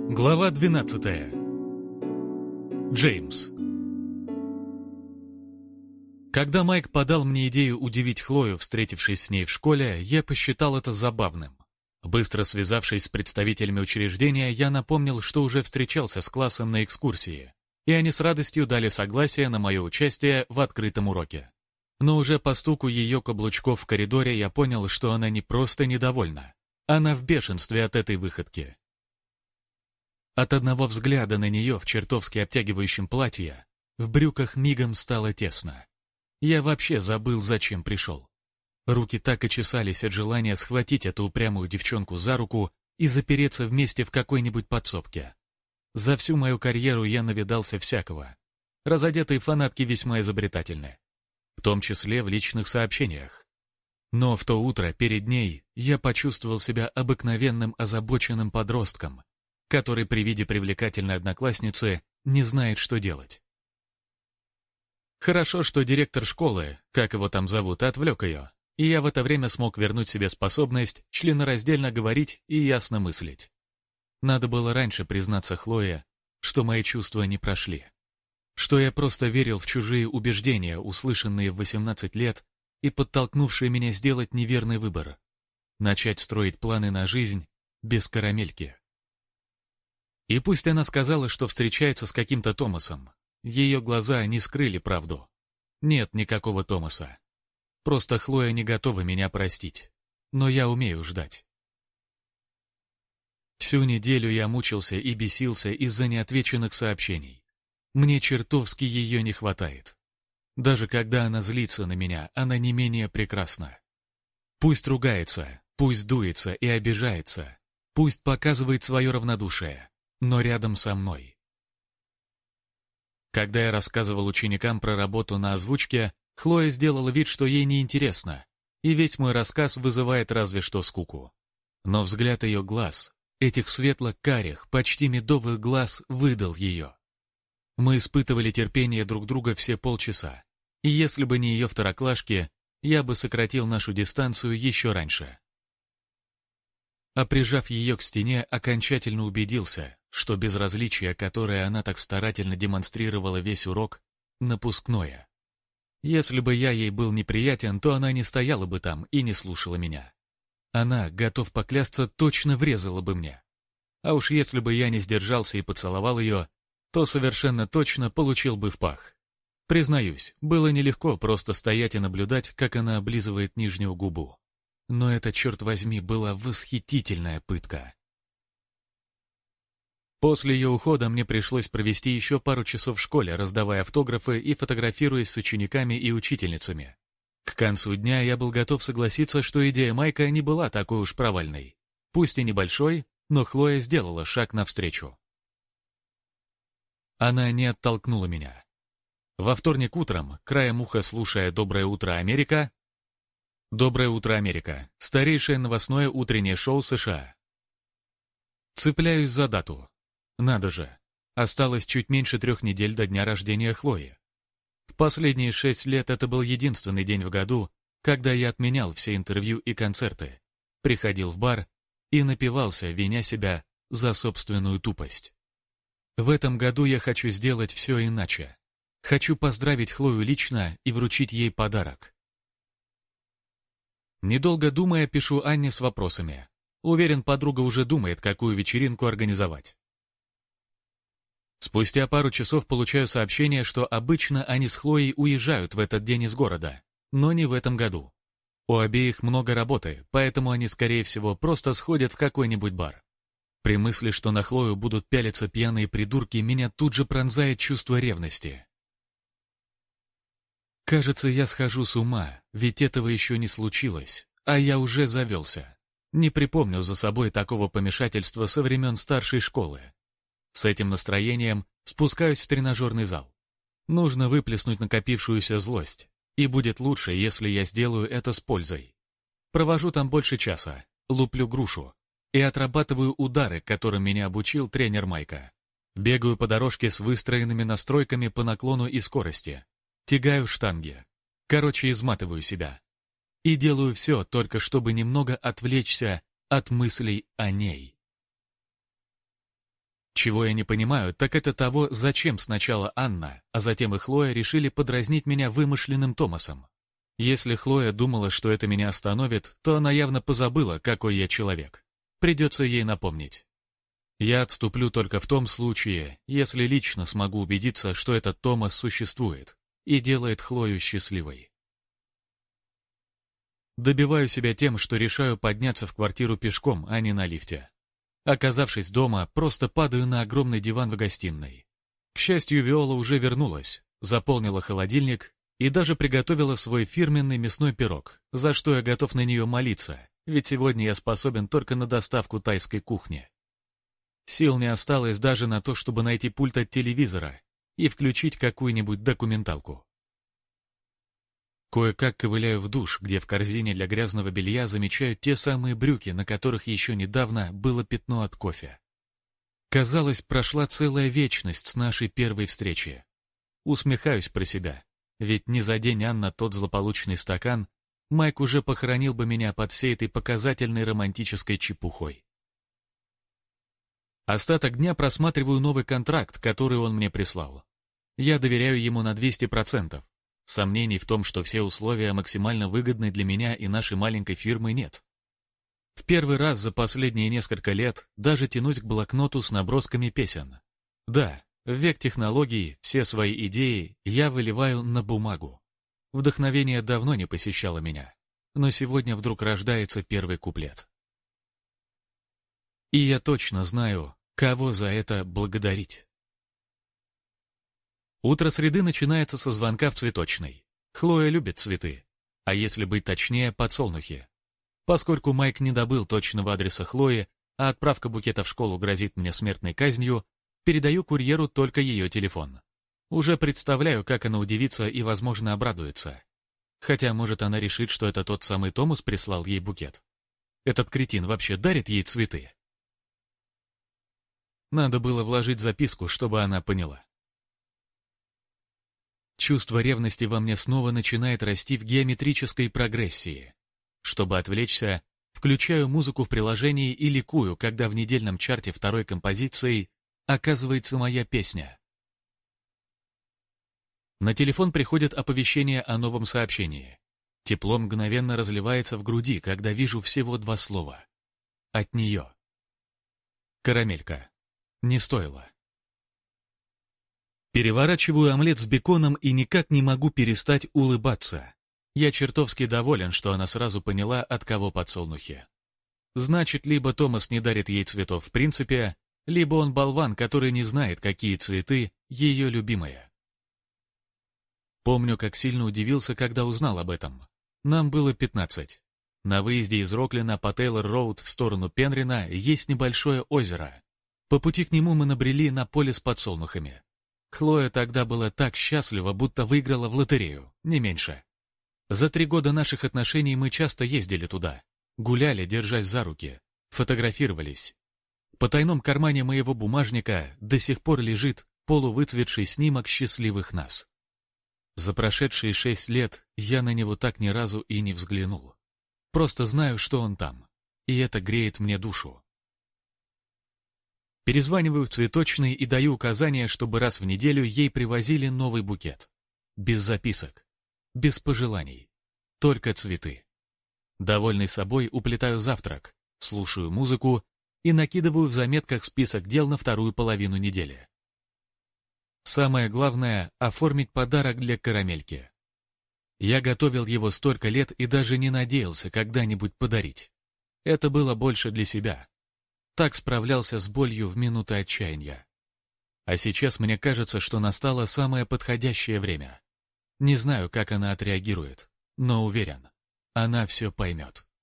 Глава 12. Джеймс. Когда Майк подал мне идею удивить Хлою, встретившись с ней в школе, я посчитал это забавным. Быстро связавшись с представителями учреждения, я напомнил, что уже встречался с классом на экскурсии, и они с радостью дали согласие на мое участие в открытом уроке. Но уже по стуку ее каблучков в коридоре я понял, что она не просто недовольна, она в бешенстве от этой выходки. От одного взгляда на нее в чертовски обтягивающем платье в брюках мигом стало тесно. Я вообще забыл, зачем пришел. Руки так и чесались от желания схватить эту упрямую девчонку за руку и запереться вместе в какой-нибудь подсобке. За всю мою карьеру я навидался всякого. Разодетые фанатки весьма изобретательны, в том числе в личных сообщениях. Но в то утро перед ней я почувствовал себя обыкновенным озабоченным подростком, который при виде привлекательной одноклассницы не знает, что делать. Хорошо, что директор школы, как его там зовут, отвлек ее, и я в это время смог вернуть себе способность членораздельно говорить и ясно мыслить. Надо было раньше признаться Хлое, что мои чувства не прошли, что я просто верил в чужие убеждения, услышанные в 18 лет и подтолкнувшие меня сделать неверный выбор, начать строить планы на жизнь без карамельки. И пусть она сказала, что встречается с каким-то Томасом, ее глаза не скрыли правду. Нет никакого Томаса. Просто Хлоя не готова меня простить. Но я умею ждать. Всю неделю я мучился и бесился из-за неотвеченных сообщений. Мне чертовски ее не хватает. Даже когда она злится на меня, она не менее прекрасна. Пусть ругается, пусть дуется и обижается, пусть показывает свое равнодушие, но рядом со мной. Когда я рассказывал ученикам про работу на озвучке, Хлоя сделала вид, что ей неинтересно, и весь мой рассказ вызывает разве что скуку. Но взгляд ее глаз, этих светло-карих, почти медовых глаз, выдал ее. Мы испытывали терпение друг друга все полчаса, и если бы не ее второклашки, я бы сократил нашу дистанцию еще раньше. А прижав ее к стене, окончательно убедился, что безразличие, которое она так старательно демонстрировала весь урок, напускное. Если бы я ей был неприятен, то она не стояла бы там и не слушала меня. Она, готов поклясться, точно врезала бы мне. А уж если бы я не сдержался и поцеловал ее, то совершенно точно получил бы в пах. Признаюсь, было нелегко просто стоять и наблюдать, как она облизывает нижнюю губу. Но это, черт возьми, была восхитительная пытка. После ее ухода мне пришлось провести еще пару часов в школе, раздавая автографы и фотографируясь с учениками и учительницами. К концу дня я был готов согласиться, что идея Майка не была такой уж провальной. Пусть и небольшой, но Хлоя сделала шаг навстречу. Она не оттолкнула меня. Во вторник утром, краем уха слушая «Доброе утро, Америка», «Доброе утро, Америка» — старейшее новостное утреннее шоу США. Цепляюсь за дату. Надо же, осталось чуть меньше 3 недель до дня рождения Хлои. В последние 6 лет это был единственный день в году, когда я отменял все интервью и концерты, приходил в бар и напивался, виня себя за собственную тупость. В этом году я хочу сделать все иначе. Хочу поздравить Хлою лично и вручить ей подарок. Недолго думая, пишу Анне с вопросами. Уверен, подруга уже думает, какую вечеринку организовать. Спустя пару часов получаю сообщение, что обычно они с Хлоей уезжают в этот день из города, но не в этом году. У обеих много работы, поэтому они, скорее всего, просто сходят в какой-нибудь бар. При мысли, что на Хлою будут пялиться пьяные придурки, меня тут же пронзает чувство ревности. Кажется, я схожу с ума, ведь этого еще не случилось, а я уже завелся. Не припомню за собой такого помешательства со времен старшей школы. С этим настроением спускаюсь в тренажерный зал. Нужно выплеснуть накопившуюся злость, и будет лучше, если я сделаю это с пользой. Провожу там больше часа, луплю грушу и отрабатываю удары, которым меня обучил тренер Майка. Бегаю по дорожке с выстроенными настройками по наклону и скорости. Тягаю штанги. Короче, изматываю себя. И делаю все, только чтобы немного отвлечься от мыслей о ней. Чего я не понимаю, так это того, зачем сначала Анна, а затем и Хлоя решили подразнить меня вымышленным Томасом. Если Хлоя думала, что это меня остановит, то она явно позабыла, какой я человек. Придется ей напомнить. Я отступлю только в том случае, если лично смогу убедиться, что этот Томас существует и делает Хлою счастливой. Добиваю себя тем, что решаю подняться в квартиру пешком, а не на лифте. Оказавшись дома, просто падаю на огромный диван в гостиной. К счастью, Виола уже вернулась, заполнила холодильник и даже приготовила свой фирменный мясной пирог, за что я готов на нее молиться, ведь сегодня я способен только на доставку тайской кухни. Сил не осталось даже на то, чтобы найти пульт от телевизора и включить какую-нибудь документалку. Кое-как ковыляю в душ, где в корзине для грязного белья замечаю те самые брюки, на которых еще недавно было пятно от кофе. Казалось, прошла целая вечность с нашей первой встречи. Усмехаюсь про себя, ведь не за день Анна тот злополучный стакан, Майк уже похоронил бы меня под всей этой показательной романтической чепухой. Остаток дня просматриваю новый контракт, который он мне прислал. Я доверяю ему на 200%. Сомнений в том, что все условия максимально выгодны для меня и нашей маленькой фирмы, нет. В первый раз за последние несколько лет даже тянусь к блокноту с набросками песен. Да, в век технологий все свои идеи я выливаю на бумагу. Вдохновение давно не посещало меня, но сегодня вдруг рождается первый куплет. И я точно знаю, кого за это благодарить. Утро среды начинается со звонка в цветочной. Хлоя любит цветы, а если быть точнее, подсолнухи. Поскольку Майк не добыл точного адреса Хлои, а отправка букета в школу грозит мне смертной казнью, передаю курьеру только ее телефон. Уже представляю, как она удивится и, возможно, обрадуется. Хотя, может, она решит, что это тот самый Томас прислал ей букет. Этот кретин вообще дарит ей цветы? Надо было вложить записку, чтобы она поняла. Чувство ревности во мне снова начинает расти в геометрической прогрессии. Чтобы отвлечься, включаю музыку в приложении и ликую, когда в недельном чарте второй композицией оказывается моя песня. На телефон приходит оповещение о новом сообщении. Тепло мгновенно разливается в груди, когда вижу всего 2 слова. От нее. Карамелька. Не стоило. Переворачиваю омлет с беконом и никак не могу перестать улыбаться. Я чертовски доволен, что она сразу поняла, от кого подсолнухи. Значит, либо Томас не дарит ей цветов в принципе, либо он болван, который не знает, какие цветы ее любимые. Помню, как сильно удивился, когда узнал об этом. Нам было 15. На выезде из Роклина по Тейлор-Роуд в сторону Пенрина есть небольшое озеро. По пути к нему мы набрели на поле с подсолнухами. Хлоя тогда была так счастлива, будто выиграла в лотерею, не меньше. За 3 года наших отношений мы часто ездили туда, гуляли, держась за руки, фотографировались. В потайном кармане моего бумажника до сих пор лежит полувыцветший снимок счастливых нас. За прошедшие 6 лет я на него так ни разу и не взглянул. Просто знаю, что он там, и это греет мне душу. Перезваниваю в цветочный и даю указание, чтобы раз в неделю ей привозили новый букет. Без записок, без пожеланий, только цветы. Довольный собой уплетаю завтрак, слушаю музыку и накидываю в заметках список дел на вторую половину недели. Самое главное — оформить подарок для карамельки. Я готовил его столько лет и даже не надеялся когда-нибудь подарить. Это было больше для себя. Так справлялся с болью в минуты отчаяния. А сейчас мне кажется, что настало самое подходящее время. Не знаю, как она отреагирует, но уверен, она все поймет.